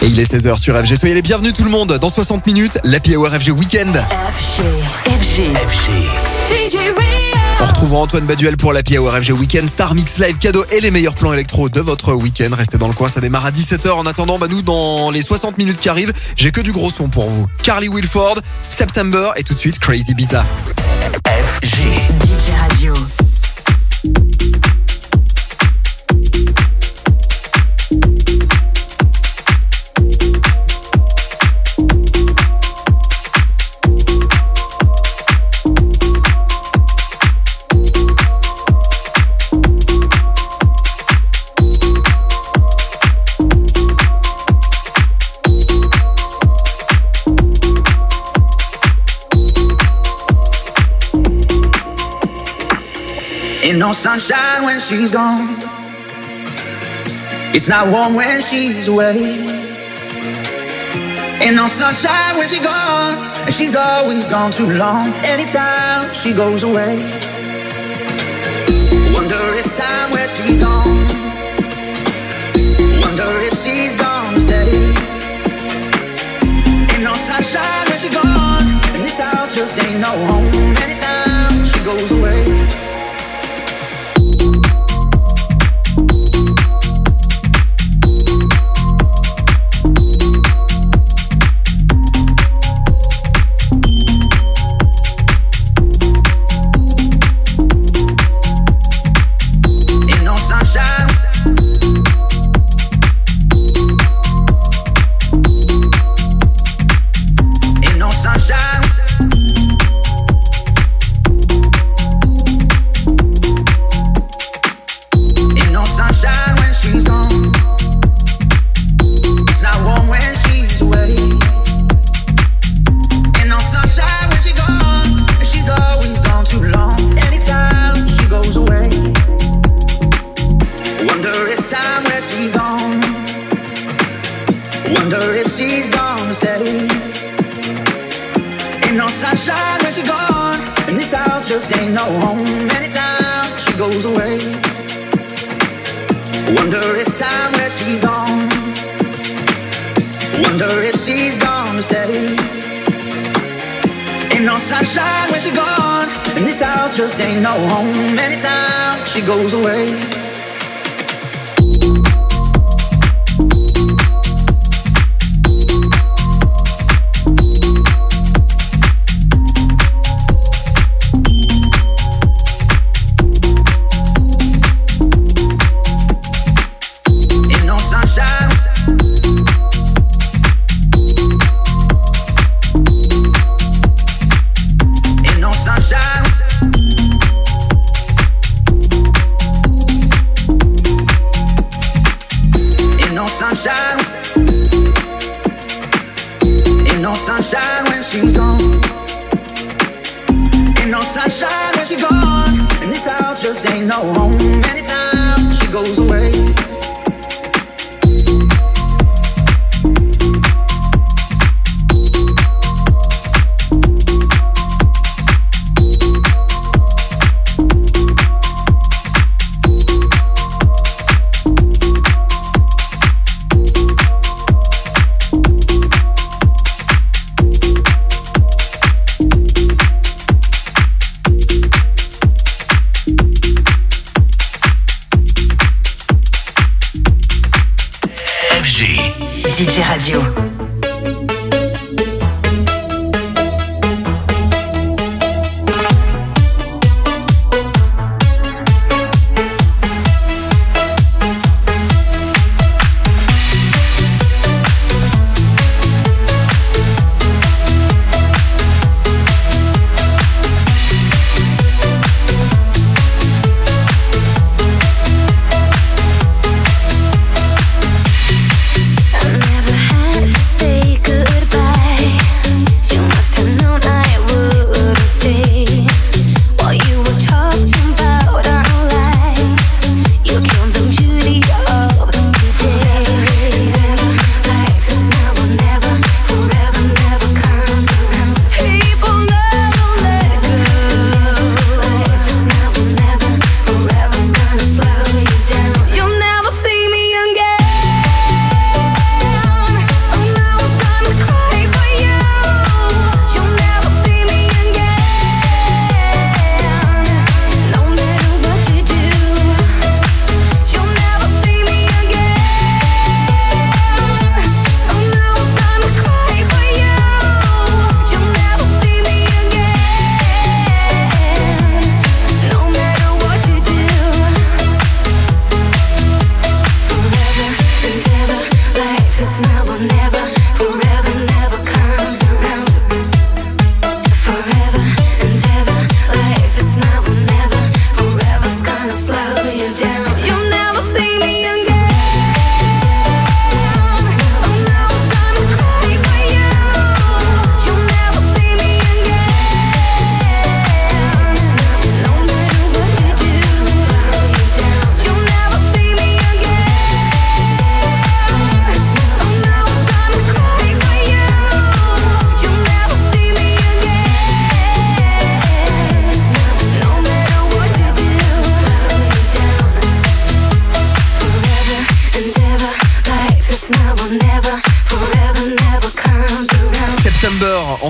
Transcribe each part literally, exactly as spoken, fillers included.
il est seize heures sur F G. Soyez les bienvenus tout le monde. Dans soixante minutes, l'Happy Hour F G Weekend. F G, F G, F G. D J Rio. On retrouvera Antoine Baduel pour l'Happy Hour F G Weekend, Star Mix Live, cadeau et les meilleurs plans électro de votre week-end. Restez dans le coin, ça démarre à dix-sept heures. En attendant, bah nous, dans les soixante minutes qui arrivent, j'ai que du gros son pour vous. Carly Wilford, September et tout de suite Crazy Biza. F G, D J Radio. Ain't no sunshine when she's gone. It's not warm when she's away. Ain't no sunshine when she's gone, and she's always gone too long. Anytime she goes away, wonder it's time where she's gone. Wonder if she's gonna stay. Ain't no sunshine when she's gone, and this house just ain't no home. Anytime she goes away. Just ain't no home anytime she goes away. D J Radio. I never had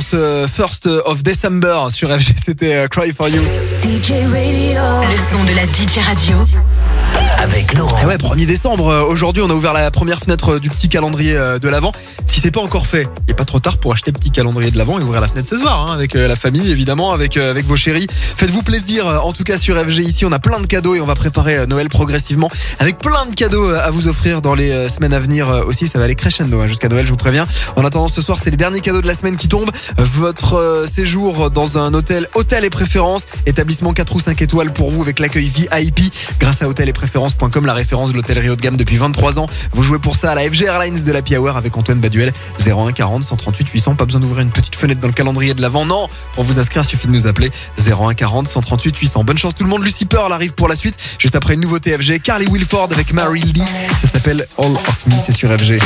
ce first of December sur F G, c'était Cry for You. D J Radio. Le son de la D J Radio. Avec Laurent. Et ouais, premier décembre, aujourd'hui on a ouvert la première fenêtre du petit calendrier de l'Avent. Si c'est pas encore fait, il n'est pas trop tard pour acheter le petit calendrier de l'Avent et ouvrir la fenêtre ce soir, hein, avec la famille évidemment, avec, avec vos chéris. Faites-vous plaisir, en tout cas sur F G ici, on a plein de cadeaux et on va préparer Noël progressivement avec plein de cadeaux à vous offrir dans les semaines à venir aussi. Ça va aller crescendo hein, jusqu'à Noël, je vous préviens. En attendant, ce soir, c'est les derniers cadeaux de la semaine qui tombent. Votre séjour dans un hôtel, hôtel et préférences, établissement quatre ou cinq étoiles pour vous avec l'accueil V I P grâce à hôtel et préférences point com, la référence de l'hôtellerie haut de gamme depuis vingt-trois ans. Vous jouez pour ça à la F G Airlines de l'Happy Hour avec Antoine Baduel. Zéro un quarante cent trente-huit huit cents. Pas besoin d'ouvrir une petite fenêtre dans le calendrier de l'Avent. Non, pour vous inscrire, il suffit de nous appeler. Zéro un quarante cent trente-huit huit cents. Bonne chance tout le monde. Lucy Pearl arrive pour la suite. Juste après une nouveauté F G. Carly Wilford avec Mary Lee. Ça s'appelle All of Me. C'est sur F G.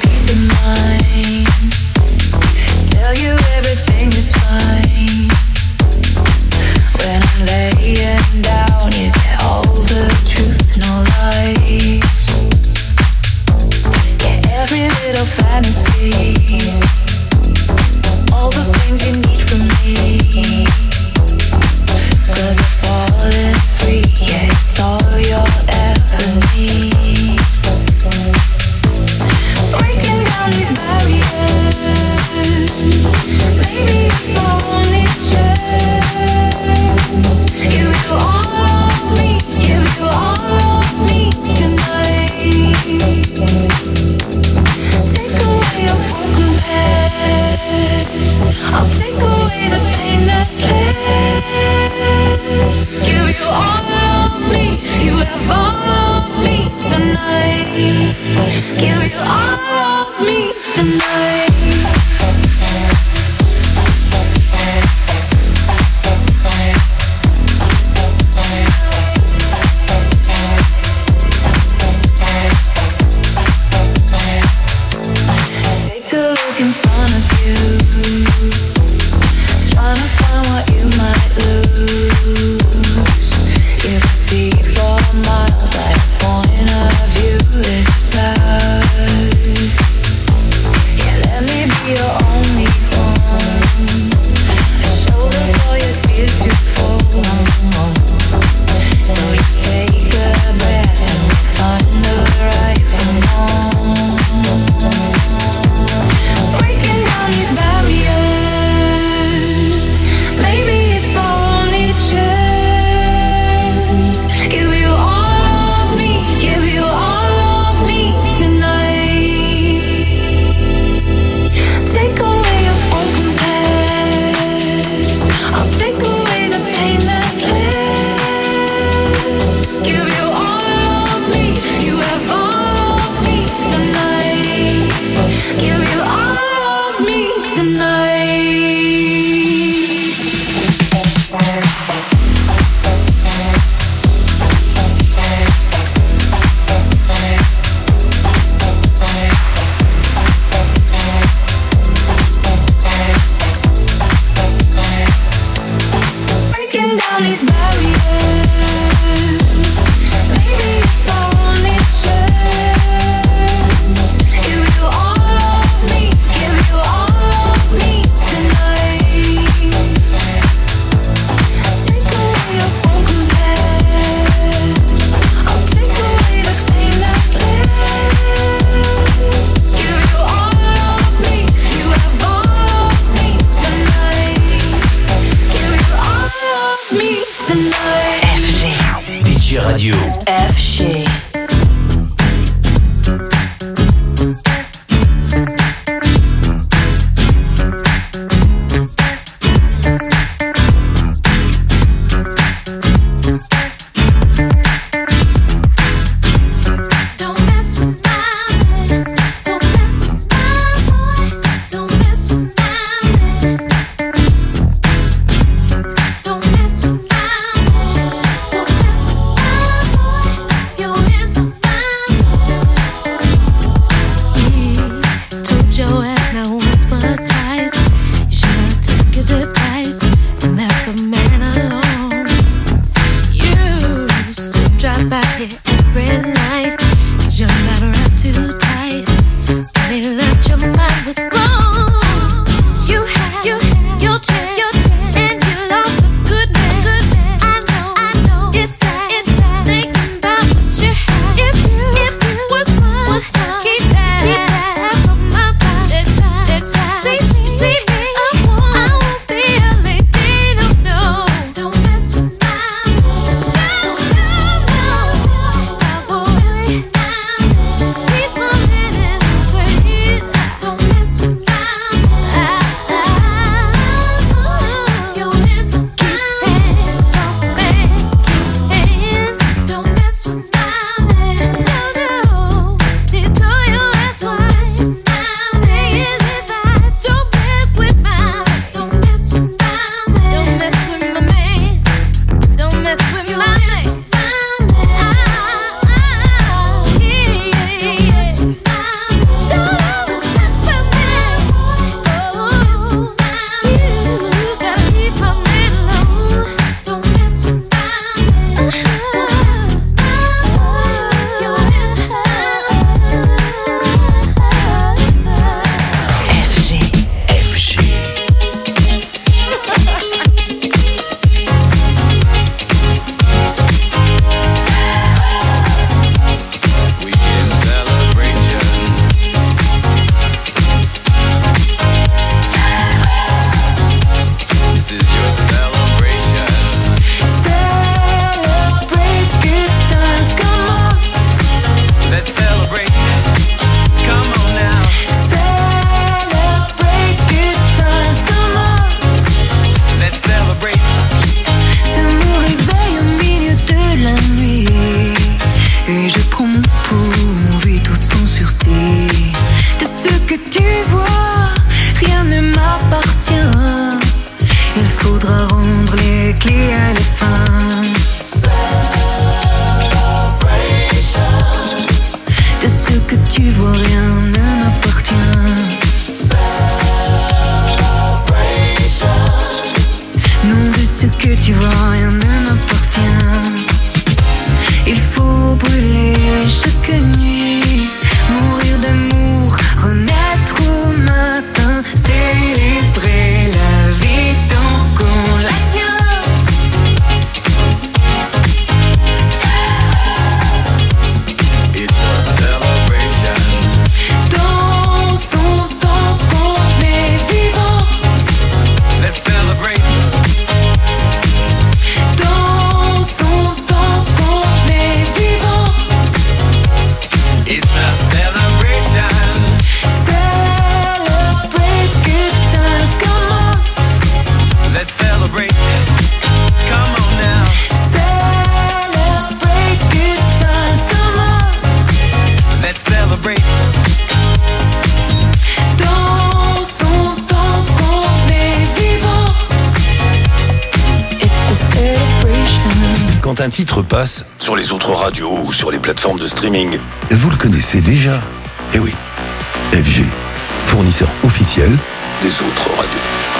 Tell you everything is fine. When I'm laying down, you get all the truth, no lies. Yeah, every little fantasy, all the things you need from me. Cause you're falling free, yeah, it's all you'll ever need. Breaking down these barriers, maybe it's our only chance. Give you all of me, give you all of me tonight. Take away your broken past, I'll take away the pain that lasts. Give you all of me, you have all of me tonight. Give you all of me tonight. Take a look in front of you, trying to find what you might lose. You can see for miles like a point of view is sight. Yeah, let me be your only one, a shoulder for your tears to fall. So just take a breath and we'll find the right from wrong. Breaking down these barriers, maybe it's our only chance. Give you all of me, give you all of me tonight. Take away your broken past, I'll take away the pain that lasts. Give you all of me, you have all of me tonight. Give you all of me tonight. Breaking down these barriers, maybe it's our only chance. Give you all of me, give you all of me tonight. Take away your broken past, I'll take away the pain that lasts. Give you all of me, you have all of me tonight. Give you all of me tonight. F G. D J Radio. F G. Don't mess with my man, don't mess with my boy, don't mess with my man. Don't mess with my man, don't mess with my boy, your hands on my man. Told your ass not once but twice, you should've took his advice and left the man alone. You still drive by here every night, cause you're never up too tight. When he left, your mind was blown. You had, you had clé à la fin. De ce que tu vois, rien ne m'appartient. Non, de ce que tu vois, rien ne m'appartient. Il faut brûler chaque nuit, mourir d'amour, renaître au matin, célébrer la vie tant qu'on la tient. It's a celebration. Dansons tant qu'on est vivant. Let's celebrate. Dansons tant qu'on est vivant. It's a celebration. Celebrate good times, come on. Let's celebrate. Come on now. Celebrate good times, come on. Let's celebrate. Dansons tant qu'on est vivant. It's a celebration. Quand un titre passe sur les autres radios ou sur les plateformes de streaming, vous le connaissez déjà. Eh oui, F G, fournisseur officiel des autres radios.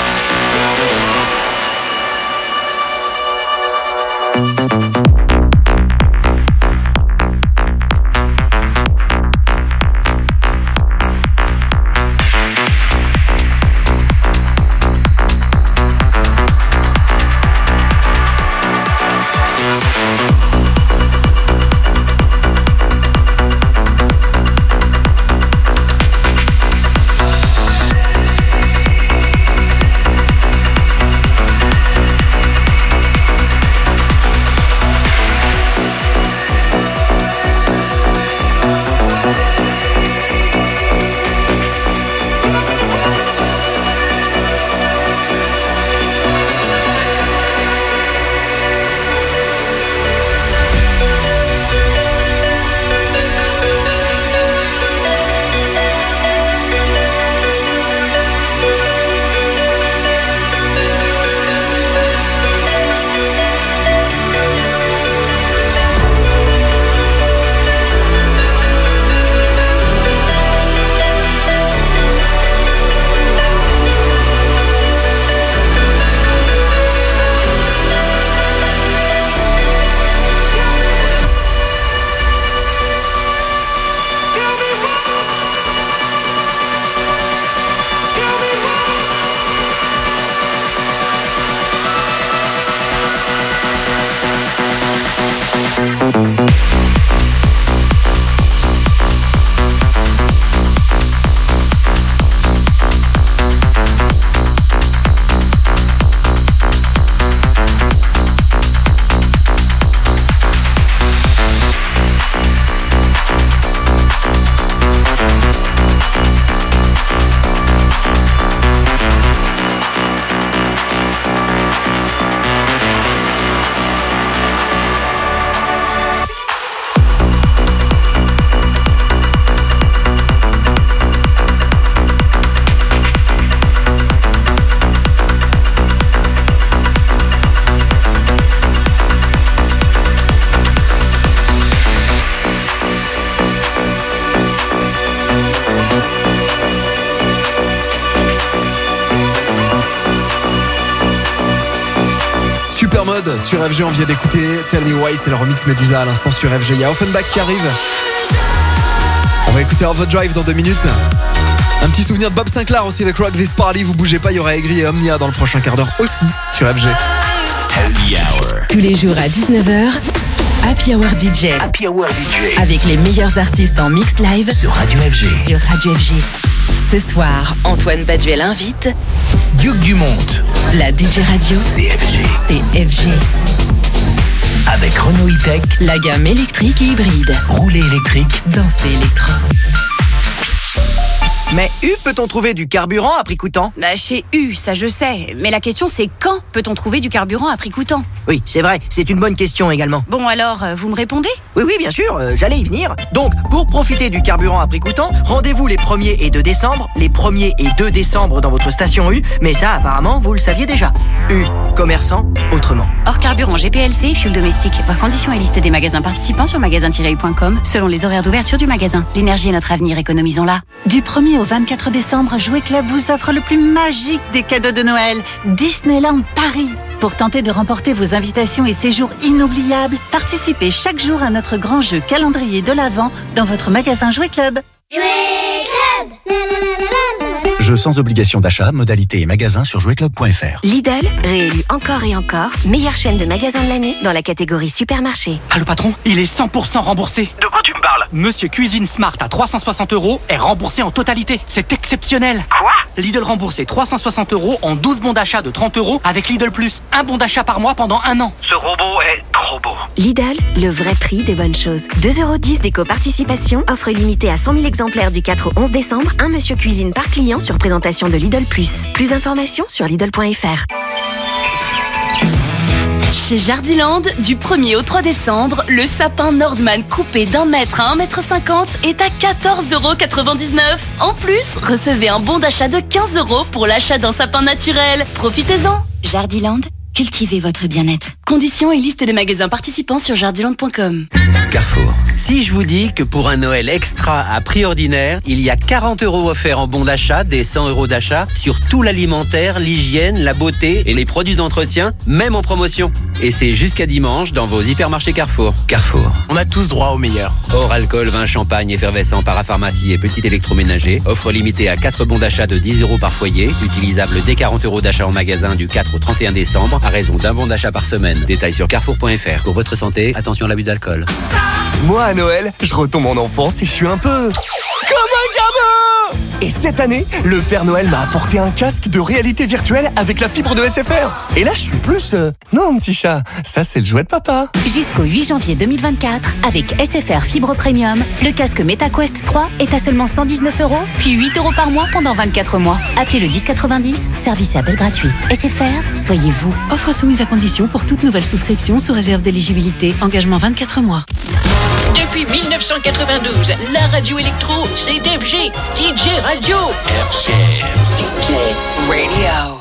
Supermode sur F G, on vient d'écouter Tell Me Why, c'est le remix Medusa à l'instant sur F G. Il y a Offenbach qui arrive. On va écouter Overdrive dans deux minutes. Un petit souvenir de Bob Sinclair aussi avec Rock This Party. Vous bougez pas, il y aura Aigri et Omnia dans le prochain quart d'heure aussi sur F G. Happy Hour. Tous les jours à dix-neuf heures, Happy Hour D J. Happy Hour D J. Avec les meilleurs artistes en mix live Sur Radio F G. sur Radio F G. Ce soir, Antoine Baduel invite Duc Dumont. la D J radio. C'est F G. C'est F G. Avec Renault E-Tech. La gamme électrique et hybride. Rouler électrique. Danser électro. Mais U, peut-on trouver du carburant à prix coûtant ? Bah, chez U, ça je sais. Mais la question c'est quand peut-on trouver du carburant à prix coûtant ? Oui, c'est vrai, c'est une bonne question également. Bon alors, euh, vous me répondez ? Oui, oui, bien sûr, euh, j'allais y venir. Donc, pour profiter du carburant à prix coûtant, rendez-vous les premier et deux décembre, les premier et deux décembre dans votre station U, mais ça, apparemment, vous le saviez déjà. U. Commerçant, autrement. Hors carburant G P L C, fuel domestique. Par conditions et liste des magasins participants sur magasin tiret u point com, selon les horaires d'ouverture du magasin. L'énergie est notre avenir, économisons-la. Du premier au vingt-quatre décembre, Jouet Club vous offre le plus magique des cadeaux de Noël, Disneyland Paris. Pour tenter de remporter vos invitations et séjours inoubliables, participez chaque jour à notre grand jeu calendrier de l'Avent dans votre magasin Jouet Club. Jouet Club. Jeu sans obligation d'achat, modalité et magasin sur jouet club point f r. Lidl, réélu encore et encore, meilleure chaîne de magasins de l'année dans la catégorie supermarché. Allô patron, il est cent pour cent remboursé. De quoi tu me parles? Monsieur Cuisine Smart à trois cent soixante euros est remboursé en totalité. C'est exceptionnel. Quoi? Lidl remboursé trois cent soixante euros en douze bons d'achat de trente euros avec Lidl Plus. Un bon d'achat par mois pendant un an. Ce robot est trop beau. Lidl, le vrai prix des bonnes choses. deux euros dix d'éco-participation, offre limitée à cent mille exemplaires du quatre au onze décembre, un Monsieur Cuisine par client sur présentation de Lidl Plus. Plus d'informations sur Lidl point f r. Chez Jardiland, du premier au trois décembre, le sapin Nordman coupé d'un mètre à un mètre cinquante est à quatorze euros quatre-vingt-dix-neuf. En plus, recevez un bon d'achat de quinze euros pour l'achat d'un sapin naturel. Profitez-en. Jardiland, cultivez votre bien-être. Conditions et liste des magasins participants sur jardiland point com. Carrefour. Si je vous dis que pour un Noël extra à prix ordinaire, il y a quarante euros offerts en bons d'achat, des cent euros d'achat sur tout l'alimentaire, l'hygiène, la beauté et les produits d'entretien, même en promotion. Et c'est jusqu'à dimanche dans vos hypermarchés Carrefour. Carrefour. On a tous droit au meilleur. Hors alcool, vin, champagne, effervescent, parapharmacie et petit électroménager. Offre limitée à quatre bons d'achat de dix euros par foyer. Utilisable dès quarante euros d'achat en magasin du quatre au trente et un décembre à raison d'un bon d'achat par semaine. Détails sur carrefour point f r. Pour votre santé, attention à l'abus d'alcool. Moi, à Noël, je retombe en enfance et je suis un peu... comme un gamin! Et cette année, le Père Noël m'a apporté un casque de réalité virtuelle avec la fibre de S F R. Et là, je suis plus... euh, Non, petit chat, ça c'est le jouet de papa. Jusqu'au huit janvier deux mille vingt-quatre, avec S F R Fibre Premium, le casque MetaQuest trois est à seulement cent dix-neuf euros, puis huit euros par mois pendant vingt-quatre mois. Appelez le dix quatre-vingt-dix, service et appel gratuit. S F R, soyez vous. Offre soumise à condition pour toute nouvelle souscription sous réserve d'éligibilité. Engagement vingt-quatre mois. Depuis mille neuf cent quatre-vingt-douze, la radio électro, c'est F G, D J Radio. F G, D J Radio.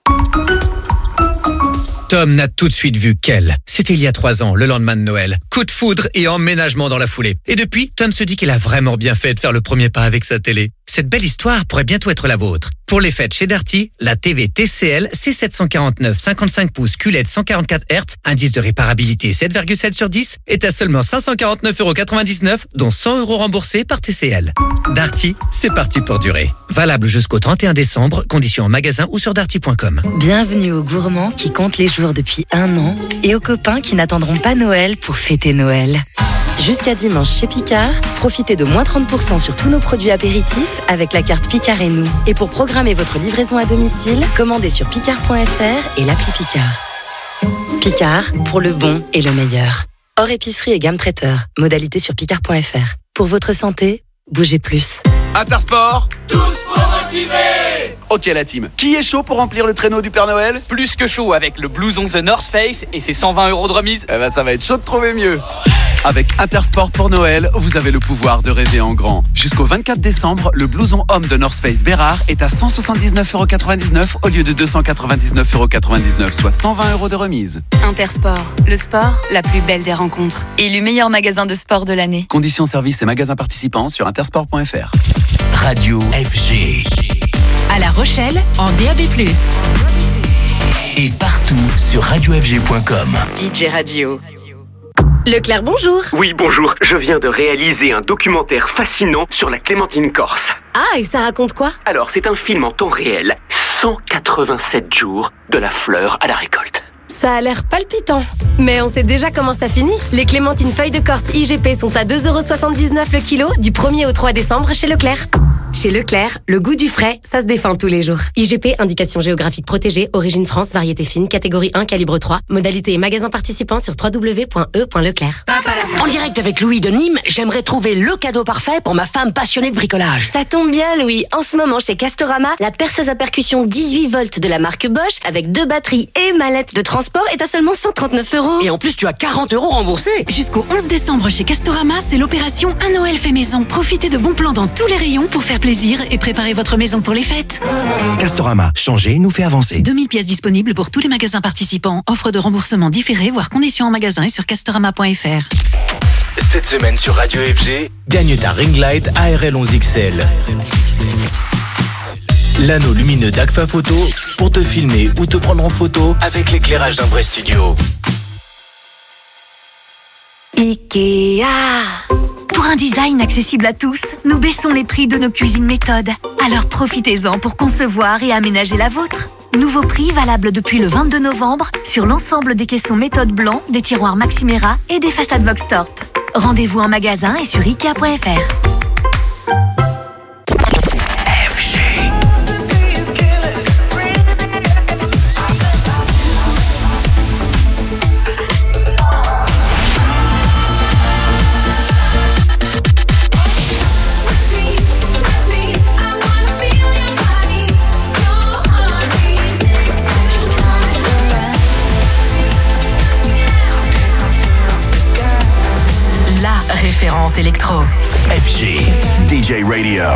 Tom n'a tout de suite vu qu'elle. C'était il y a trois ans, le lendemain de Noël. Coup de foudre et emménagement dans la foulée. Et depuis, Tom se dit qu'il a vraiment bien fait de faire le premier pas avec sa télé. Cette belle histoire pourrait bientôt être la vôtre. Pour les fêtes chez Darty, la T V T C L C sept cent quarante-neuf cinquante-cinq pouces Q L E D cent quarante-quatre hertz, indice de réparabilité sept virgule sept sur dix, est à seulement cinq cent quarante-neuf euros quatre-vingt-dix-neuf, dont cent euros remboursés par T C L. Darty, c'est parti pour durer. Valable jusqu'au trente et un décembre, conditions en magasin ou sur darty point com. Bienvenue aux gourmands qui comptent les jours depuis un an et aux copains qui n'attendront pas Noël pour fêter Noël. Jusqu'à dimanche chez Picard, profitez de moins trente pour cent sur tous nos produits apéritifs avec la carte Picard et nous. Et pour programmer votre livraison à domicile, commandez sur picard point f r et l'appli Picard. Picard, pour le bon et le meilleur. Hors épicerie et gamme traiteur. Modalité sur picard point f r. Pour votre santé, bougez plus. Intersport, tous pour motiver. Ok la team, qui est chaud pour remplir le traîneau du Père Noël? Plus que chaud avec le blouson The North Face et ses cent vingt euros de remise. Eh ben ça va être chaud de trouver mieux. Avec Intersport pour Noël, vous avez le pouvoir de rêver en grand. Jusqu'au vingt-quatre décembre, le blouson homme de North Face Bérard est à cent soixante-dix-neuf euros quatre-vingt-dix-neuf au lieu de deux cent quatre-vingt-dix-neuf euros quatre-vingt-dix-neuf, soit cent vingt euros de remise. Intersport, le sport, la plus belle des rencontres. Élu meilleur magasin de sport de l'année. Conditions, services et magasins participants sur intersport point f r. Radio F G. À La Rochelle, en D A B plus. Et partout sur radio f g point com. D J Radio. Leclerc, bonjour. Oui, bonjour. Je viens de réaliser un documentaire fascinant sur la clémentine corse. Ah, et ça raconte quoi? Alors, c'est un film en temps réel. cent quatre-vingt-sept jours de la fleur à la récolte. Ça a l'air palpitant. Mais on sait déjà comment ça finit. Les clémentines feuilles de Corse I G P sont à deux euros soixante-dix-neuf le kilo du premier au trois décembre chez Leclerc. Chez Leclerc, le goût du frais, ça se défend tous les jours. I G P, indication géographique protégée, origine France, variété fine, catégorie un, calibre trois. Modalité et magasin participant sur w w w point e point leclerc. En direct avec Louis de Nîmes, j'aimerais trouver le cadeau parfait pour ma femme passionnée de bricolage. Ça tombe bien, Louis. En ce moment, chez Castorama, la perceuse à percussion dix-huit volts de la marque Bosch, avec deux batteries et mallette de transport, est à seulement cent trente-neuf euros. Et en plus, tu as quarante euros remboursés. Jusqu'au onze décembre chez Castorama, c'est l'opération Un Noël fait maison. Profitez de bons plans dans tous les rayons pour faire plaisir et préparez votre maison pour les fêtes. Castorama, changer nous fait avancer. deux mille pièces disponibles pour tous les magasins participants. Offre de remboursement différé, voire conditions en magasin et sur castorama point f r. Cette semaine sur Radio F G, gagne ta ring light A R L onze X L. L'anneau lumineux d'Agfa Photo pour te filmer ou te prendre en photo avec l'éclairage d'un vrai studio. Ikea. Pour un design accessible à tous, nous baissons les prix de nos cuisines méthodes. Alors profitez-en pour concevoir et aménager la vôtre. Nouveau prix valable depuis le vingt-deux novembre sur l'ensemble des caissons méthode blanc, des tiroirs Maximera et des façades Voxtorp. Rendez-vous en magasin et sur ikea point f r. Référence électro. F G. D J Radio.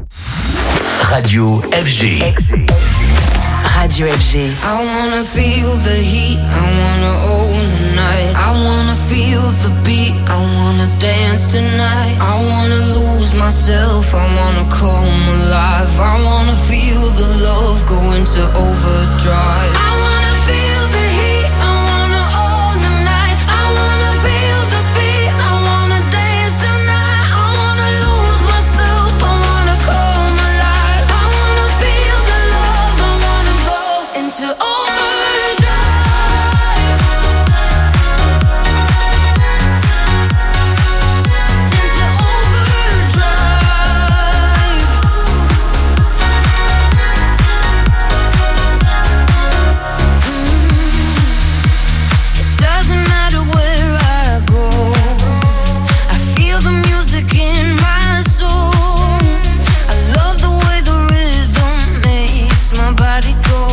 Radio F G. Radio F G. I wanna feel the heat, I wanna own the night. I wanna feel the beat, I wanna dance tonight. I wanna lose myself, I wanna come alive. I wanna feel the love go into overdrive. I wanna feel the heat, I wanna own the night. I wanna feel the beat, I wanna dance tonight. I wanna lose myself, I wanna come alive. I wanna feel the love, I wanna go into overdrive. Into overdrive. It doesn't matter where I go, I feel the music in my soul. I love the way the rhythm makes my body go.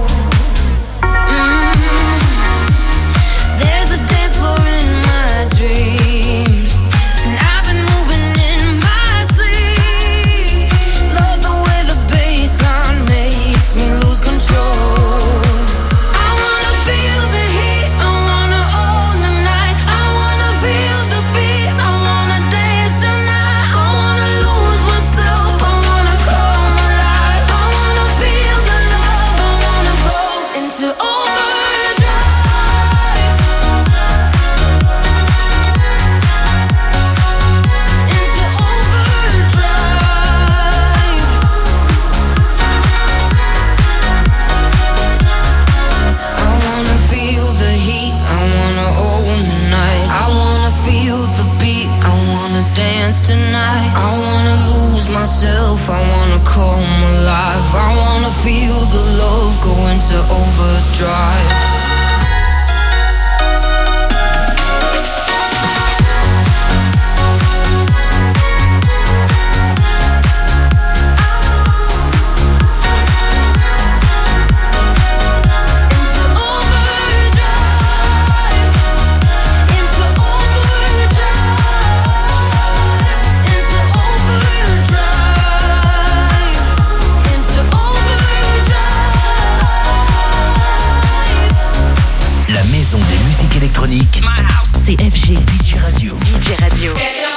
Mm. There's a dance floor in my dreams, and I've been moving in my sleep. Love the way the bassline makes me lose control. I wanna feel the heat, I wanna own the night. I wanna feel the beat, I wanna dance tonight. I wanna lose myself, I wanna come alive. I wanna feel the love, I wanna go into overdrive. Into overdrive. I wanna feel the heat, I wanna own the night. I wanna feel the beat, I wanna dance tonight. I wanna lose myself, I wanna come alive. I wanna feel the love go into overdrive. La maison des musiques électroniques. C'est F G. D J Radio. D J Radio.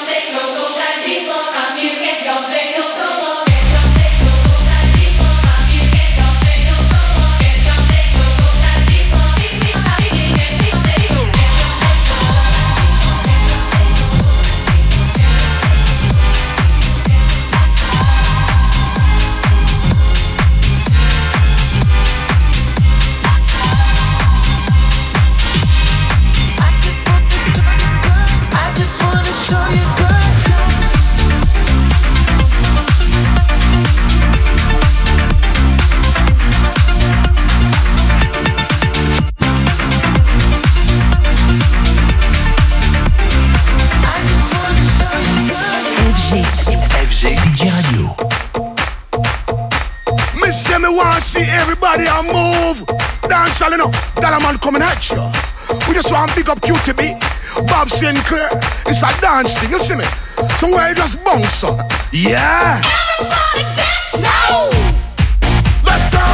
I just wanna show you good. F G. F G. D J Radio. Me say me want see everybody a move. Dance all enough. Dollar man coming at you. We just want big up Q T B. Bob Sinclair. It's a dance thing, you see me? Somewhere you just bounce up. Yeah. Everybody dance now. Let's go.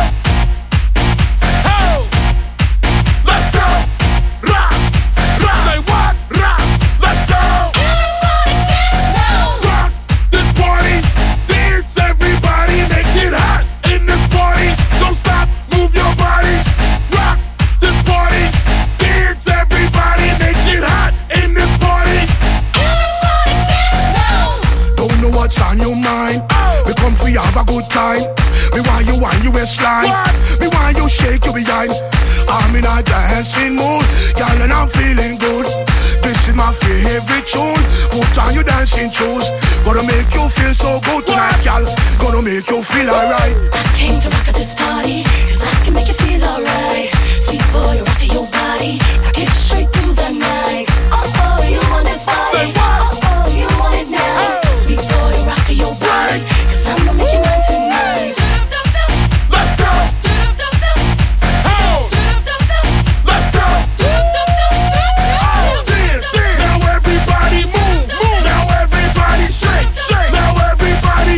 Oh. Let's go. Rock. Rock. Say what? Rock. Let's go. Everybody dance now. Rock this party. Dance everybody. Make it hot in this party. Don't stop. Move your body. Rock this party. Dance everybody. Make it hot in this party. Everybody dance now. Don't know what's on your mind. Oh. We come for you have a good time. Me want you want you waistline. Me want you shake your behind. I'm in a dancing mood, girl, and I'm feeling good. This is my favorite tune. Put on your dancing shoes. Gonna make you feel so good tonight, girl. Gonna make you feel alright. I came to rock at this party, cause I can make you feel alright. Sweet boy, you rock your body, rock it straight through the night. Oh, oh, you want this body. Say what? Oh, oh, you want it now. Hey. Sweet boy, you rock your body, cause I'm gonna make you mine tonight. Let's go. Oh. Let's go. Oh, dance, dance. Now everybody move, move. Now everybody shake, shake. Now everybody.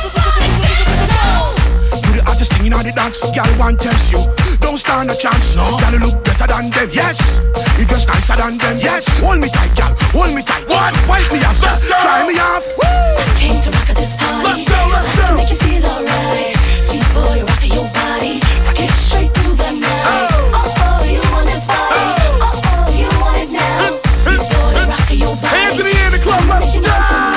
You the hottest thing in all the dance, girl. One test you. Don't stand a chance, no. Girl, you look better than them, yes. You dress nicer than them, yes. Hold me tight, girl. Hold me tight. What? Wipe me off, let's go. Try me off. Woo. Came to rock at this party. Let's go, let's go. I can make you feel alright. Sweet boy, rock your body, rock it straight through the night. Oh, oh, oh you want this body. Oh, oh, oh you want it now. Sweet boy, rock your body. Hands in the air, the club, let's go.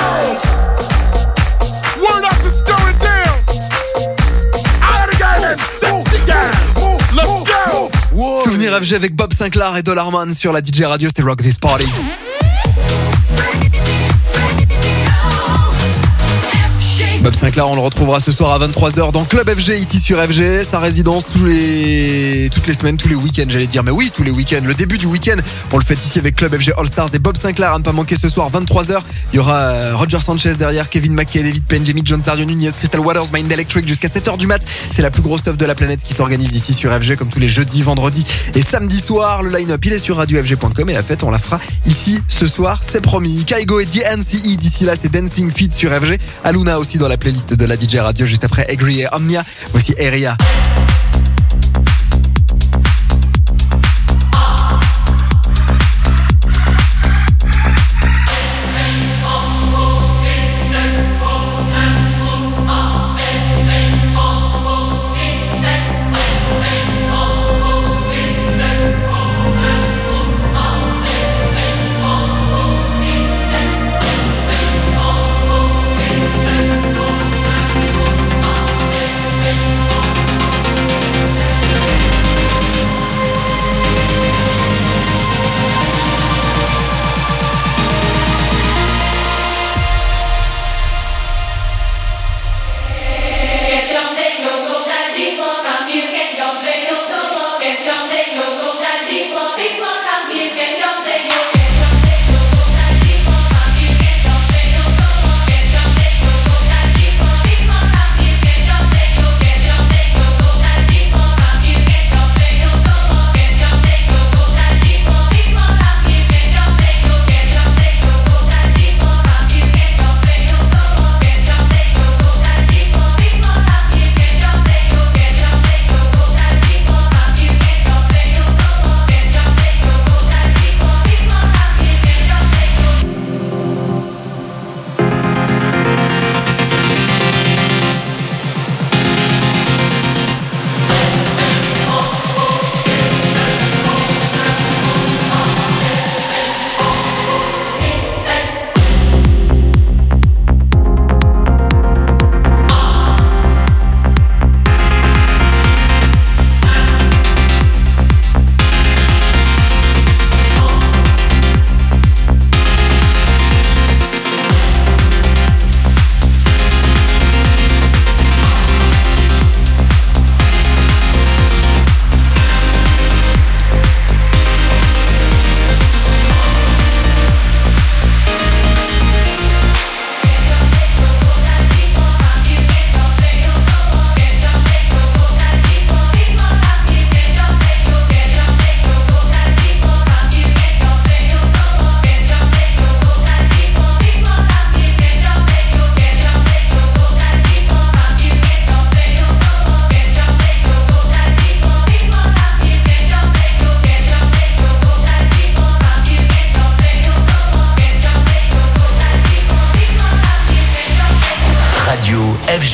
Word up, it's going down. I gotta get that sexy guy. Let's go. Souvenir F G avec Bob Sinclair et Dollarman sur la D J Radio, c'était Rock This Party. Bob Sinclair, on le retrouvera ce soir à vingt-trois heures dans Club F G, ici sur F G. Sa résidence tous les... toutes les semaines, tous les week-ends, j'allais dire. Mais oui, tous les week-ends. Le début du week-end, on le fait ici avec Club F G All Stars et Bob Sinclair. À ne pas manquer ce soir, vingt-trois heures. Il y aura Roger Sanchez derrière, Kevin McKay, David Penn, Jamie Jones, Dario Nunez, Crystal Waters, Mind Electric jusqu'à sept heures du mat. C'est la plus grosse stuff de la planète qui s'organise ici sur F G, comme tous les jeudis, vendredis et samedis soirs. Le line-up, il est sur radio f g point com et la fête, on la fera ici ce soir, c'est promis. Kaigo et D N C E, d'ici là, c'est Dancing Feet sur F G. Aluna aussi dans la playlist de la D J Radio, juste après Egri et Omnia. Voici Eria. Let's go.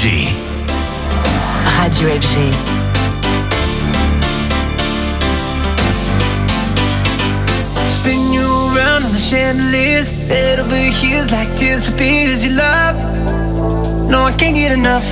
G. Radio F G. Spin you around on the chandeliers, head over heels like tears for fears you love. No, I can't get enough.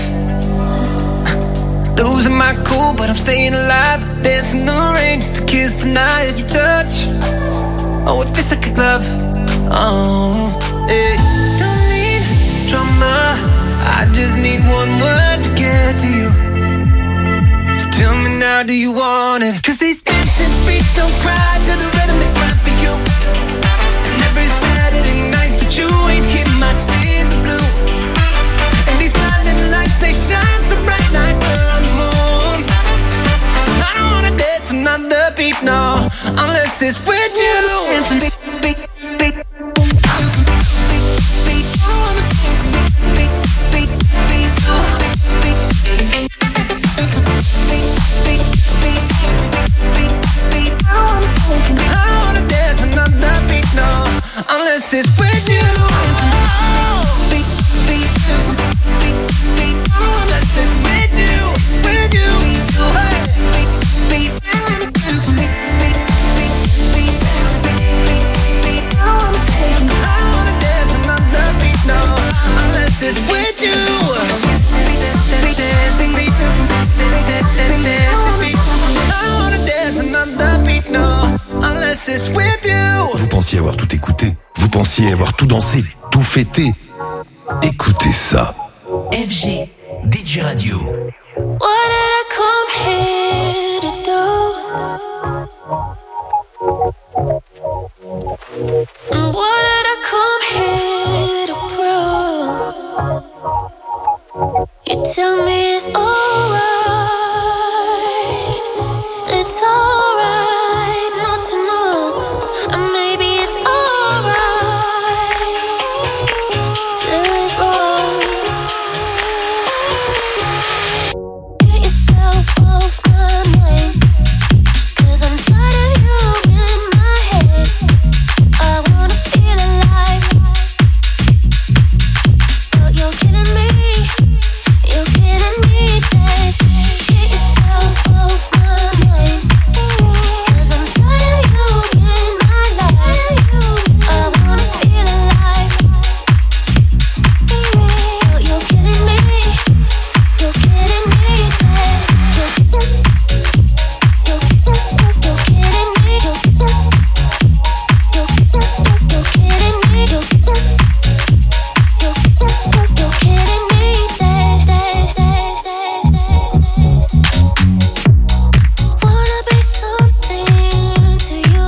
Losing my cool, but I'm staying alive. Dancing the rain just to kiss the night you touch. Oh, it feels like a glove. Oh, hey. Don't need drama, I just need one word to get to you. So tell me now, do you want it? Cause these dancing feet don't cry to the rhythm they cry for you. And every Saturday night that you ain't keep my tears are blue. And these blinding lights, they shine so bright like we're on the moon. I don't wanna dance another beat, no, unless it's with you. Dancing beat, beat, beat. Dancing beat, beat, beat. I wanna dance beat, beat, beat, beat, beat. I wanna dance another beat, no, unless it's with you. Beat, beat, beat, beat, unless it's with you, with you. Hey. Beat, beat, beat, beat, beat, beat. I wanna dance another beat, no, unless it's with you. Dancing beat, dancing beat. I wanna dance another beat, no, unless it's with you. Vous pensiez avoir tout écouté, vous pensiez avoir tout dansé, tout fêté. Écoutez ça. F G. D J Radio. What did I come here to do? And what did I come here to prove? You tell me it's alright, it's alright not to know, and maybe it's alright to wrong. Get yourself off my mind, 'cause I'm tired of you in my head. I wanna feel alive, but you're killing me. You're killing me dead. Get yourself off my mind, 'cause I'm tired of you in my life. I wanna feel alive, but you're killing me. You're killing me dead. You're, you're, you're, you're killing me. You're, you're, you're killing me. You're, you're, you're killing me dead, dead, dead, dead, dead. Wanna be something to you.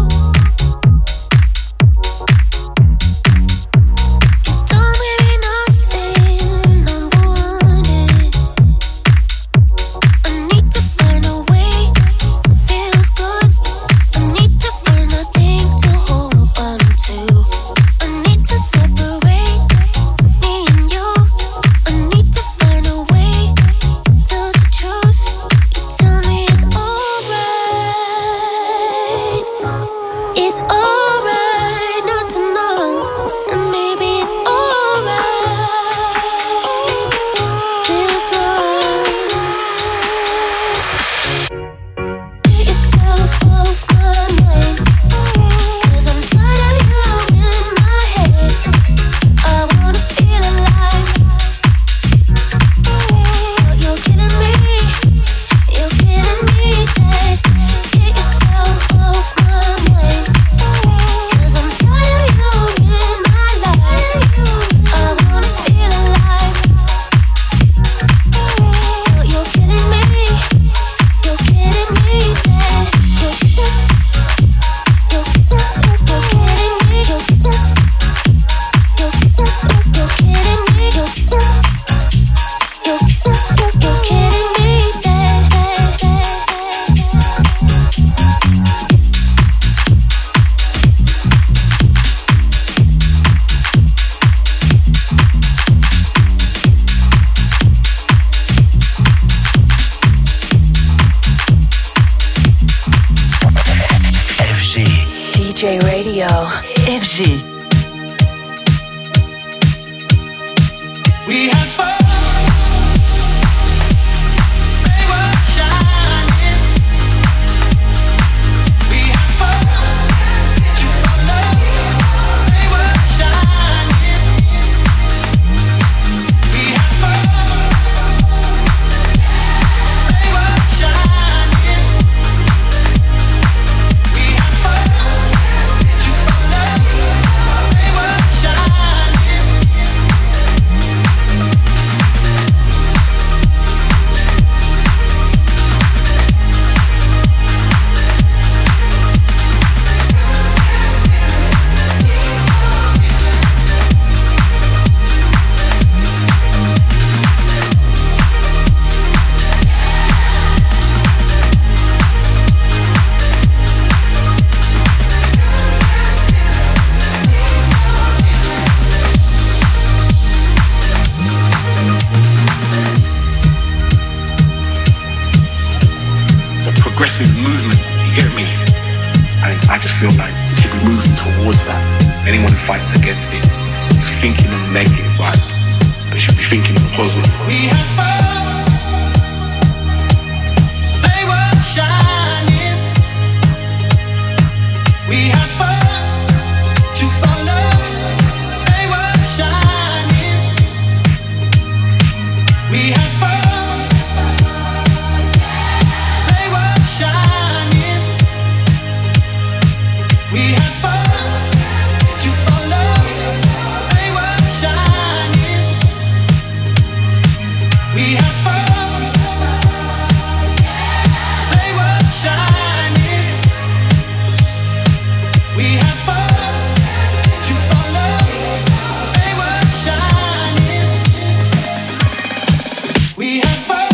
You don't mean nothing, I'm wounded. I need to find a way, feels good. I need to find a thing to hold on to. I need to separate me and you. I need to find a way to the truth. You tell me it's alright, it's alright not to know, and maybe it's alright this wrong. Get yourself off my mind, 'cause I'm tired of you in my head. I wanna feel alive, but you're killing me. You're killing me dead. Get yourself off my mind, 'cause I'm tired of you in my life. I wanna feel alive, but you're killing me. You're killing me dead. You're, you're, you're, you're killing me. You're, you're, you're killing me. You're, you're, you're, you're killing me dead, dead, dead, dead. F G. D J Radio. F G. We had fun. see the movement, you get me? And I just feel like we should be moving towards that. Anyone who fights against it is thinking of negative, right? They should be thinking of positive. We had stars, they were shining. We had stars to follow, they were shining. We had stars, they were shining. We had stars to follow, they were shining. We had stars, they were shining. We had stars to follow, they were shining. We had stars.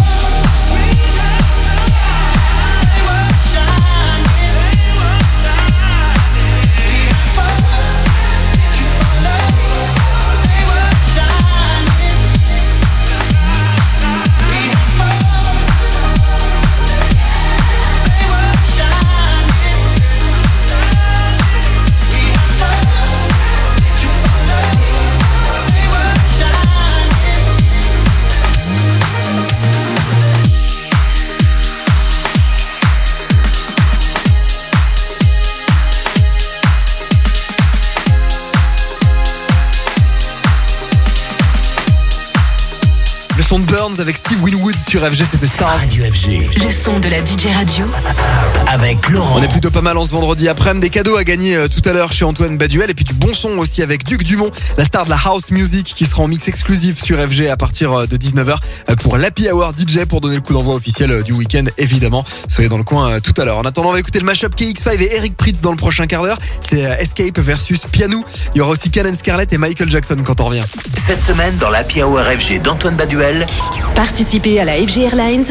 Le son de Burns avec Steve Winwood sur F G, c'était Stars. Radio F G. Le son de la D J radio. Avec Laurent. On est plutôt pas mal en ce vendredi après-midi. Des cadeaux à gagner euh, tout à l'heure chez Antoine Baduel. Et puis du bon son aussi avec Duc Dumont, la star de la house music, qui sera en mix exclusif sur F G à partir euh, de dix-neuf heures euh, pour l'Happy Hour D J, pour donner le coup d'envoi officiel euh, du week-end, évidemment. Soyez dans le coin euh, tout à l'heure. En attendant, on va écouter le mashup K X cinq et Eric Prydz dans le prochain quart d'heure. C'est euh, Escape versus Piano. Il y aura aussi Ken and Scarlett et Michael Jackson quand on revient. Cette semaine, dans l'Happy Hour F G d'Antoine Baduel, Participez à la F G Airlines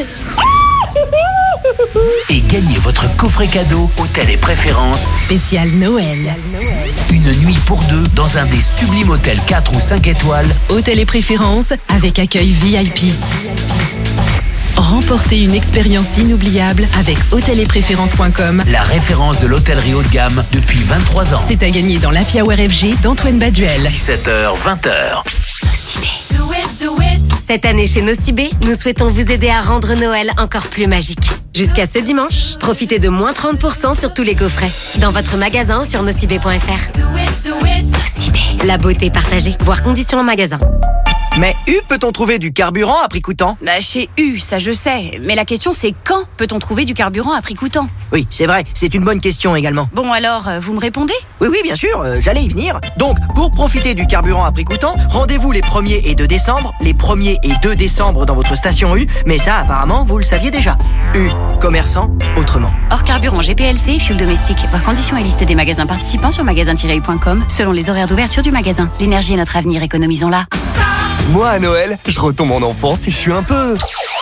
et gagnez votre coffret cadeau Hôtel et Préférences spécial Noël. Une nuit pour deux dans un des sublimes hôtels quatre ou cinq étoiles. Hôtel et Préférences avec accueil V I P. Remportez une expérience inoubliable avec hôtel et préférences point com, la référence de l'hôtellerie haut de gamme depuis vingt-trois ans. C'est à gagner dans l'Happy Hour F G d'Antoine Baduel. dix-sept heures, vingt heures. Cette année chez Nocibé, nous souhaitons vous aider à rendre Noël encore plus magique. Jusqu'à ce dimanche, profitez de moins trente pour cent sur tous les coffrets. Dans votre magasin ou sur nocibé point f r. Nocibé, la beauté partagée. Voir conditions en magasin. Mais U, peut-on trouver du carburant à prix coûtant? Bah chez U, ça je sais. Mais la question c'est quand peut-on trouver du carburant à prix coûtant? Oui, c'est vrai, c'est une bonne question également. Bon alors, euh, vous me répondez? Oui, oui, bien sûr, euh, j'allais y venir. Donc, pour profiter du carburant à prix coûtant, rendez-vous les premiers et deux décembre, les premiers et deux décembre dans votre station U, mais ça apparemment vous le saviez déjà. U, commerçant autrement. Hors carburant G P L C, fuel domestique. Par condition et liste des magasins participants sur magasin tiret u point com, selon les horaires d'ouverture du magasin. L'énergie est notre avenir, économisons-la. Moi, à Noël, je retombe en enfance et je suis un peu... comme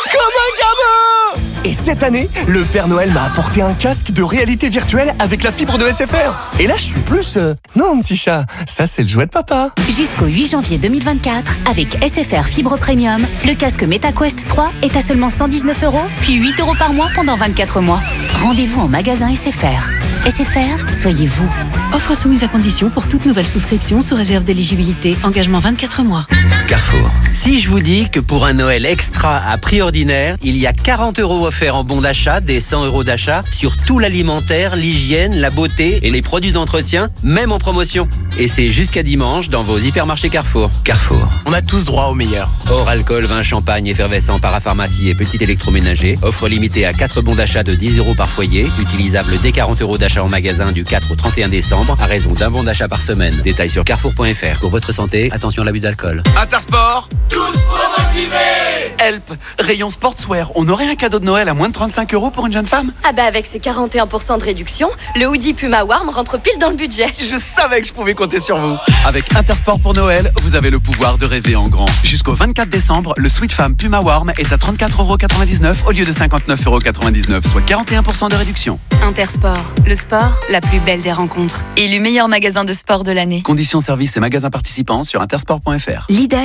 un gamin! Et cette année, le Père Noël m'a apporté un casque de réalité virtuelle avec la fibre de S F R. Et là, je suis plus... euh, Non, petit chat, ça c'est le jouet de papa. Jusqu'au huit janvier deux mille vingt-quatre, avec S F R Fibre Premium, le casque MetaQuest trois est à seulement cent dix-neuf euros, puis huit euros par mois pendant vingt-quatre mois. Rendez-vous en magasin S F R. S F R, soyez vous. Offre soumise à condition pour toute nouvelle souscription sous réserve d'éligibilité. Engagement vingt-quatre mois. Carrefour. Si je vous dis que pour un Noël extra à prix ordinaire, il y a quarante euros offerts en bon d'achat, des cent euros d'achat sur tout l'alimentaire, l'hygiène, la beauté et les produits d'entretien, même en promotion. Et c'est jusqu'à dimanche dans vos hypermarchés Carrefour. Carrefour. On a tous droit au meilleur. Hors alcool, vin, champagne, effervescent, parapharmacie et petit électroménager. Offre limitée à quatre bons d'achat de dix euros par foyer. Utilisable dès quarante euros d'achat en magasin du quatre au trente et un décembre à raison d'un bon d'achat par semaine. Détails sur carrefour point f r. Pour votre santé, attention à l'abus d'alcool. Intersport, tous pour motiver. Help, rayon sportswear. On aurait un cadeau de Noël à moins de trente-cinq euros pour une jeune femme? Ah bah avec ses quarante et un pour cent de réduction, le hoodie Puma Warm rentre pile dans le budget. Je savais que je pouvais compter sur vous. Avec Intersport pour Noël, vous avez le pouvoir de rêver en grand. Jusqu'au vingt-quatre décembre, le Sweet Femme Puma Warm est à trente-quatre euros quatre-vingt-dix-neuf au lieu de cinquante-neuf euros quatre-vingt-dix-neuf, soit quarante et un pour cent de réduction. Intersport, le sport, la plus belle des rencontres. Élu meilleur magasin de sport de l'année. Conditions services et magasins participants sur intersport point f r. Lidl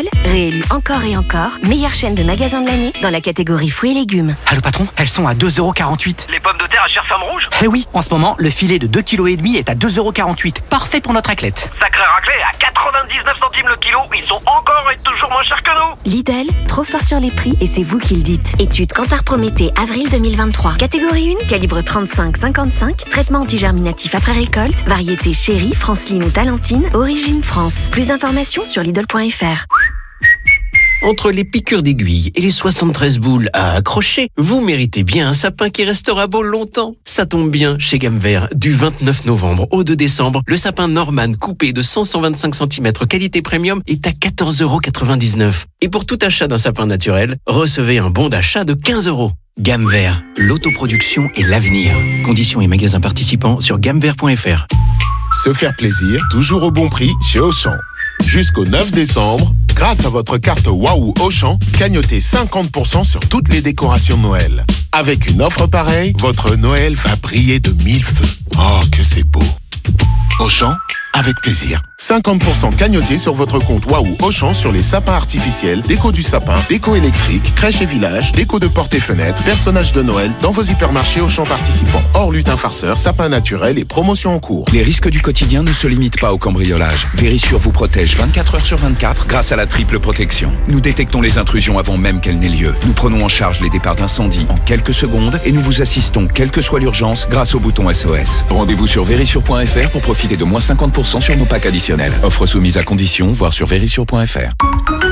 Lidl, réélu encore et encore, meilleure chaîne de magasins de l'année dans la catégorie fruits et légumes. Allô patron, elles sont à deux euros quarante-huit. Les pommes de terre à chair femme rouge? Eh oui, en ce moment, le filet de deux virgule cinq kilos est à deux euros quarante-huit. Parfait pour notre raclette. Sacré raclé, à quatre-vingt-dix-neuf centimes le kilo, ils sont encore et toujours moins chers que nous. Lidl, trop fort sur les prix et c'est vous qui le dites. Étude Kantar Prométhée, avril deux mille vingt-trois. Catégorie un, calibre trente-cinq cinquante-cinq, traitement antigerminatif après récolte, variété chérie, Franceline ou Talentine, origine France. Plus d'informations sur Lidl point F R. Entre les piqûres d'aiguilles et les soixante-treize boules à accrocher, vous méritez bien un sapin qui restera beau longtemps. Ça tombe bien, chez Gamme Vert, du vingt-neuf novembre au deux décembre, le sapin Norman coupé de cent à cent vingt-cinq centimètres qualité premium est à quatorze euros quatre-vingt-dix-neuf. Et pour tout achat d'un sapin naturel, recevez un bon d'achat de quinze euros. Gamme Vert, l'autoproduction et l'avenir. Conditions et magasins participants sur gamme vert point F R. Se faire plaisir, toujours au bon prix chez Auchan. Jusqu'au neuf décembre, grâce à votre carte Waouh Auchan, cagnotez cinquante pour cent sur toutes les décorations de Noël. Avec une offre pareille, votre Noël va briller de mille feux. Oh, que c'est beau! Auchan, avec plaisir. cinquante pour cent cagnotés sur votre compte Waouh Auchan sur les sapins artificiels, déco du sapin, déco électrique, crèche et village, déco de portes et fenêtres, personnages de Noël dans vos hypermarchés Auchan participants. Hors lutin farceur, sapin naturel et promotion en cours. Les risques du quotidien ne se limitent pas au cambriolage. Vérissure vous protège vingt-quatre heures sur vingt-quatre grâce à la triple protection. Nous détectons les intrusions avant même qu'elles n'aient lieu. Nous prenons en charge les départs d'incendie en quelques secondes et nous vous assistons quelle que soit l'urgence grâce au bouton S O S. Rendez-vous sur vérissure point F R pour profiter de moins cinquante pour cent sur nos packs additionnels. Offre soumise à condition, voir sur vérissure point F R.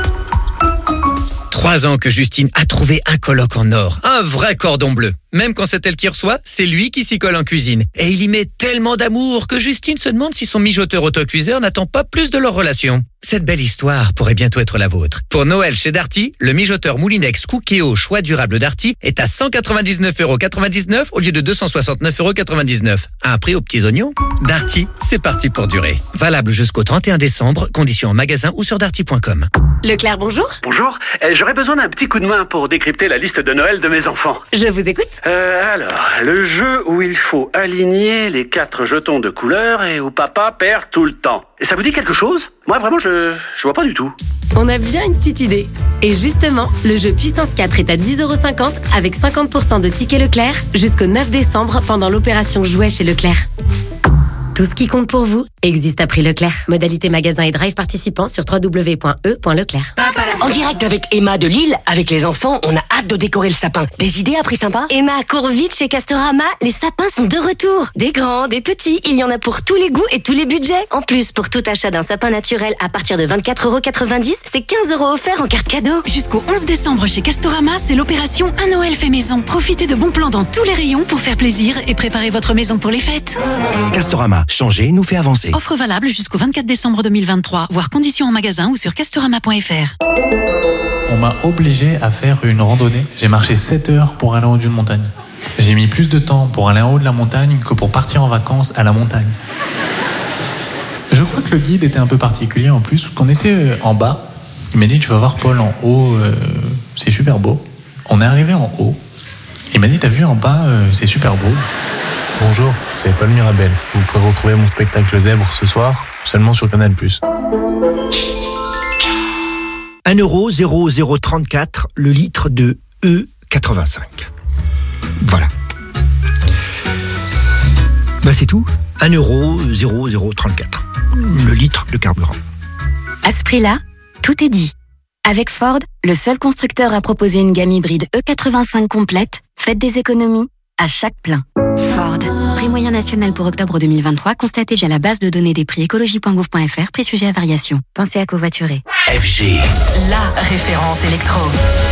Trois ans que Justine a trouvé un coloc en or, un vrai cordon bleu. Même quand c'est elle qui reçoit, c'est lui qui s'y colle en cuisine. Et il y met tellement d'amour que Justine se demande si son mijoteur autocuiseur n'attend pas plus de leur relation. Cette belle histoire pourrait bientôt être la vôtre. Pour Noël chez Darty, le mijoteur Moulinex Cookéo choix durable Darty est à cent quatre-vingt-dix-neuf euros quatre-vingt-dix-neuf au lieu de deux cent soixante-neuf euros quatre-vingt-dix-neuf. Un prix aux petits oignons. Darty, c'est parti pour durer. Valable jusqu'au trente et un décembre, conditions en magasin ou sur darty point com. Leclerc, bonjour. Bonjour, euh, j'aurais besoin d'un petit coup de main pour décrypter la liste de Noël de mes enfants. Je vous écoute. Euh, alors, le jeu où il faut aligner les quatre jetons de couleur et où papa perd tout le temps. Et ça vous dit quelque chose? Moi, vraiment, je, je vois pas du tout. On a bien une petite idée. Et justement, le jeu Puissance quatre est à dix euros cinquante avec cinquante pour cent de tickets Leclerc jusqu'au neuf décembre pendant l'opération Jouet chez Leclerc. Tout ce qui compte pour vous existe à prix Leclerc. Modalité magasin et drive participants sur w w w point e point leclerc. En direct avec Emma de Lille, avec les enfants, on a hâte de décorer le sapin. Des idées à prix sympa? Emma, cours vite chez Castorama, les sapins sont de retour. Des grands, des petits, il y en a pour tous les goûts et tous les budgets. En plus, pour tout achat d'un sapin naturel à partir de vingt-quatre euros quatre-vingt-dix, c'est quinze euros offerts en carte cadeau. Jusqu'au onze décembre chez Castorama, c'est l'opération Un Noël fait maison. Profitez de bons plans dans tous les rayons pour faire plaisir et préparer votre maison pour les fêtes. Castorama, changer nous fait avancer. Offre valable jusqu'au vingt-quatre décembre deux mille vingt-trois. Voir conditions en magasin ou sur castorama point F R. On m'a obligé à faire une randonnée. J'ai marché sept heures pour aller en haut d'une montagne. J'ai mis plus de temps pour aller en haut de la montagne que pour partir en vacances à la montagne. Je crois que le guide était un peu particulier en plus. Qu'on était en bas, il m'a dit tu vas voir Paul en haut, euh, c'est super beau. On est arrivé en haut. Il m'a dit t'as vu en bas, euh, c'est super beau. Bonjour, c'est Paul Mirabel. Vous pouvez retrouver mon spectacle Zèbre ce soir, seulement sur Canal plus. un euro zéro zéro trente-quatre le litre de E quatre-vingt-cinq. Voilà. Bah c'est tout. un euro zéro zéro trente-quatre le litre de carburant. À ce prix-là, tout est dit. Avec Ford, le seul constructeur à proposer une gamme hybride E quatre-vingt-cinq complète, faites des économies à chaque plein. Ford. Prix moyen national pour octobre deux mille vingt-trois, constaté via la base de données des prix écologie point gouv point F R, prix sujet à variation. Pensez à covoiturer. F G. La référence électro.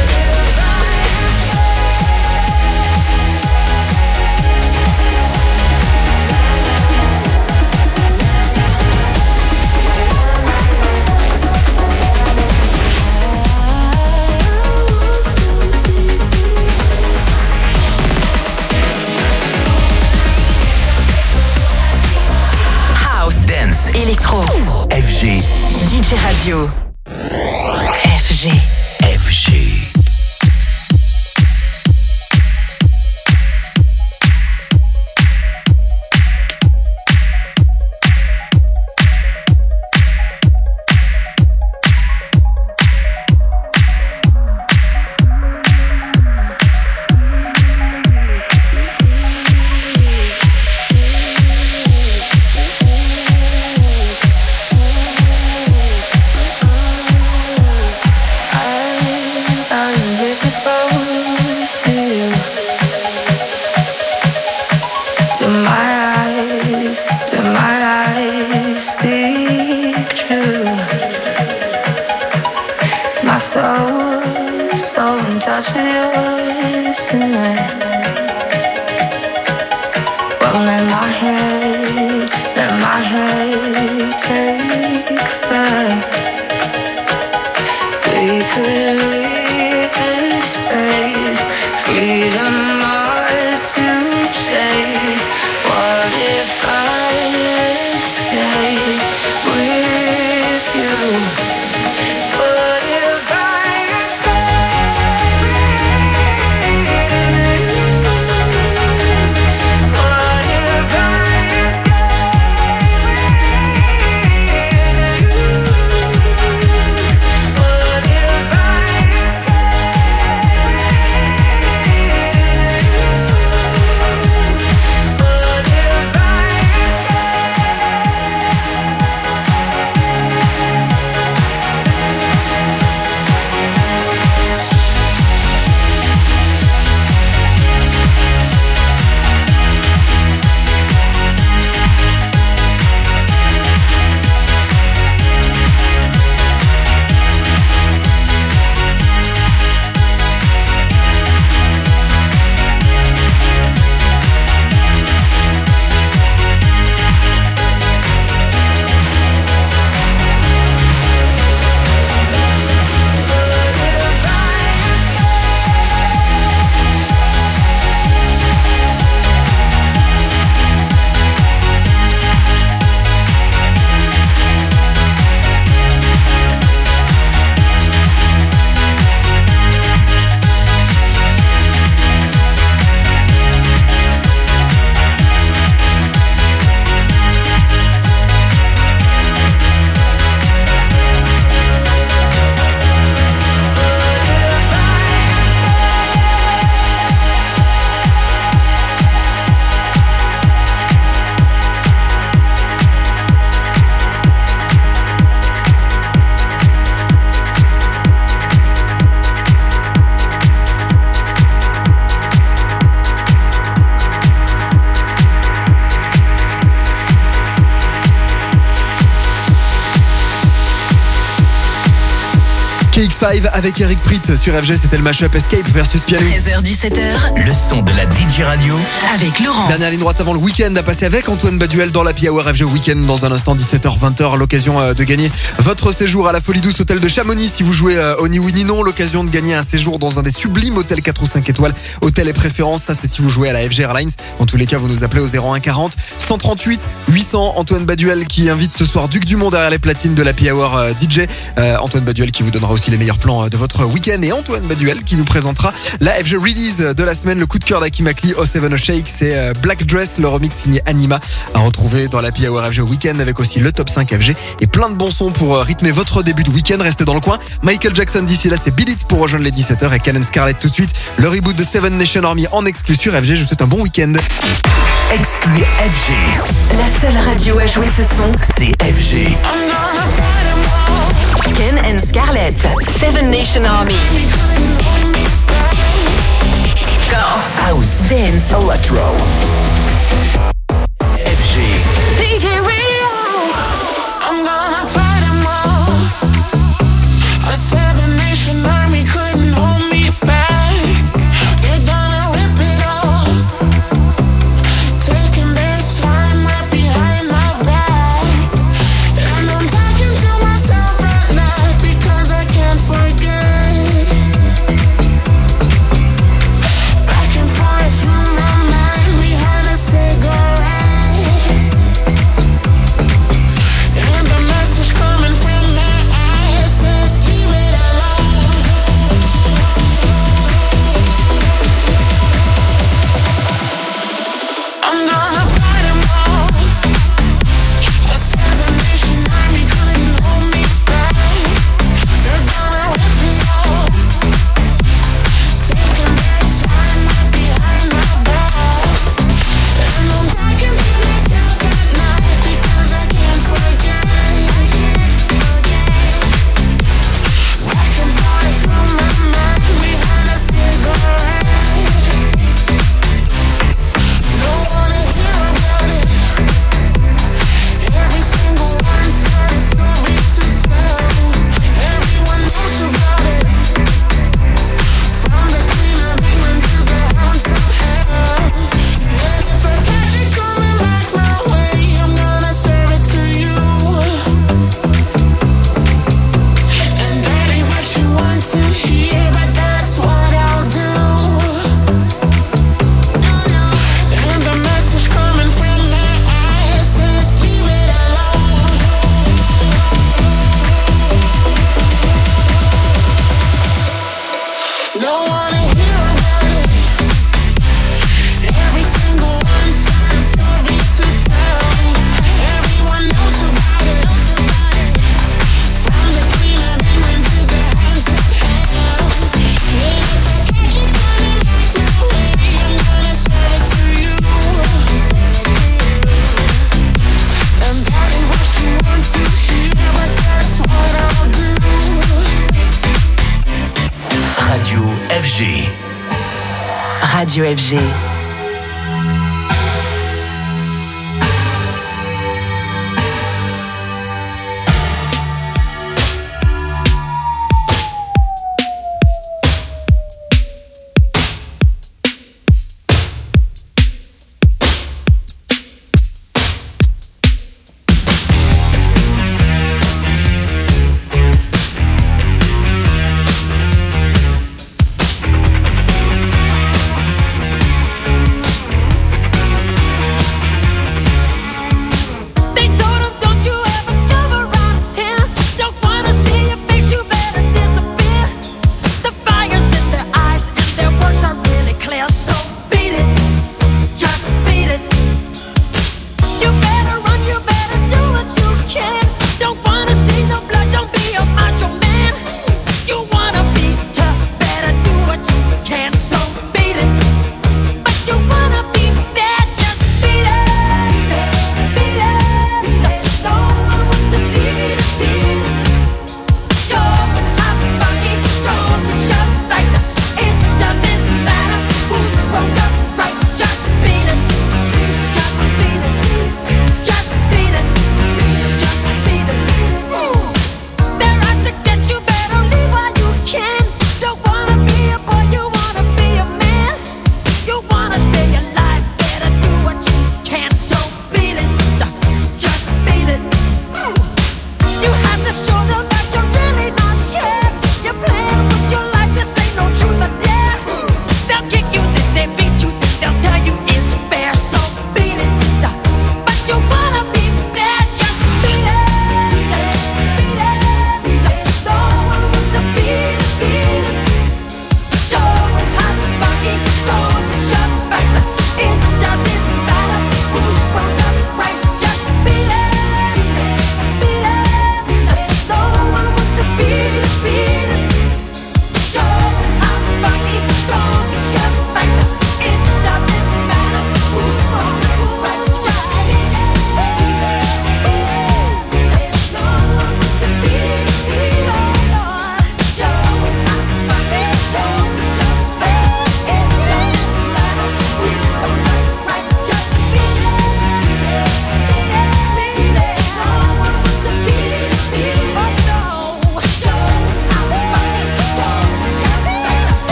Électro. F G. D J Radio. F G. F G. Do my eyes, do my eyes speak true? My soul is so in touch with yours tonight. Won't let my head, let my head take flight. We could leave this space, freedom ours to chase. What if I escape with you? What if I escape with you? What if I escape with you? What if I escape with you? What if I K X cinq avec Eric Pritz sur F G, c'était le mashup Escape versus Piano. treize heures dix-sept heures. Le son de la D J Radio avec Laurent. Dernière ligne droite avant le week-end à passer avec Antoine Baduel dans l'Happy Hour F G Week-end. Dans un instant, dix-sept heures vingt, l'occasion de gagner votre séjour à la Folie Douce Hôtel de Chamonix. Si vous jouez au Ni Oui Ni Non, l'occasion de gagner un séjour dans un des sublimes hôtels quatre ou cinq étoiles. Hôtel et préférence, ça c'est si vous jouez à la F G Airlines. Dans tous les cas, vous nous appelez au zéro un quarante cent trente-huit huit cents. Antoine Baduel qui invite ce soir Duc Dumont derrière les platines de l'Happy Hour D J. Euh, Antoine Baduel qui vous donnera aussi les meilleurs plans de votre week-end, et Antoine Baduel qui nous présentera la F G Release de la semaine, le coup de cœur d'Hakim Akli, Oh Seven Oh Shake. C'est Black Dress, le remix signé Anima, à retrouver dans l'Happy Hour F G Week-end, avec aussi le top cinq F G et plein de bons sons pour rythmer votre début de week-end. Restez dans le coin. Michael Jackson d'ici là, c'est Beat It pour rejoindre les dix-sept heures, et Canon Scarlett tout de suite. Le reboot de Seven Nation Army en exclu sur F G. Je vous souhaite un bon week-end. Exclu F G. La seule radio à jouer ce son, c'est F G. Ken and Scarlett, Seven Nation Army. Go. House. Dance. Electro. F G. D J Radio. I'm gonna fight them all. A Seven Nation Army couldn't hold me back. They're gonna rip it off. Taking their time right behind my back. And I'm talking to myself at night because I can't forget. Back and forth through my mind, we had a radio F G.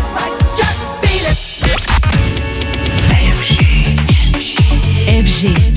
F G.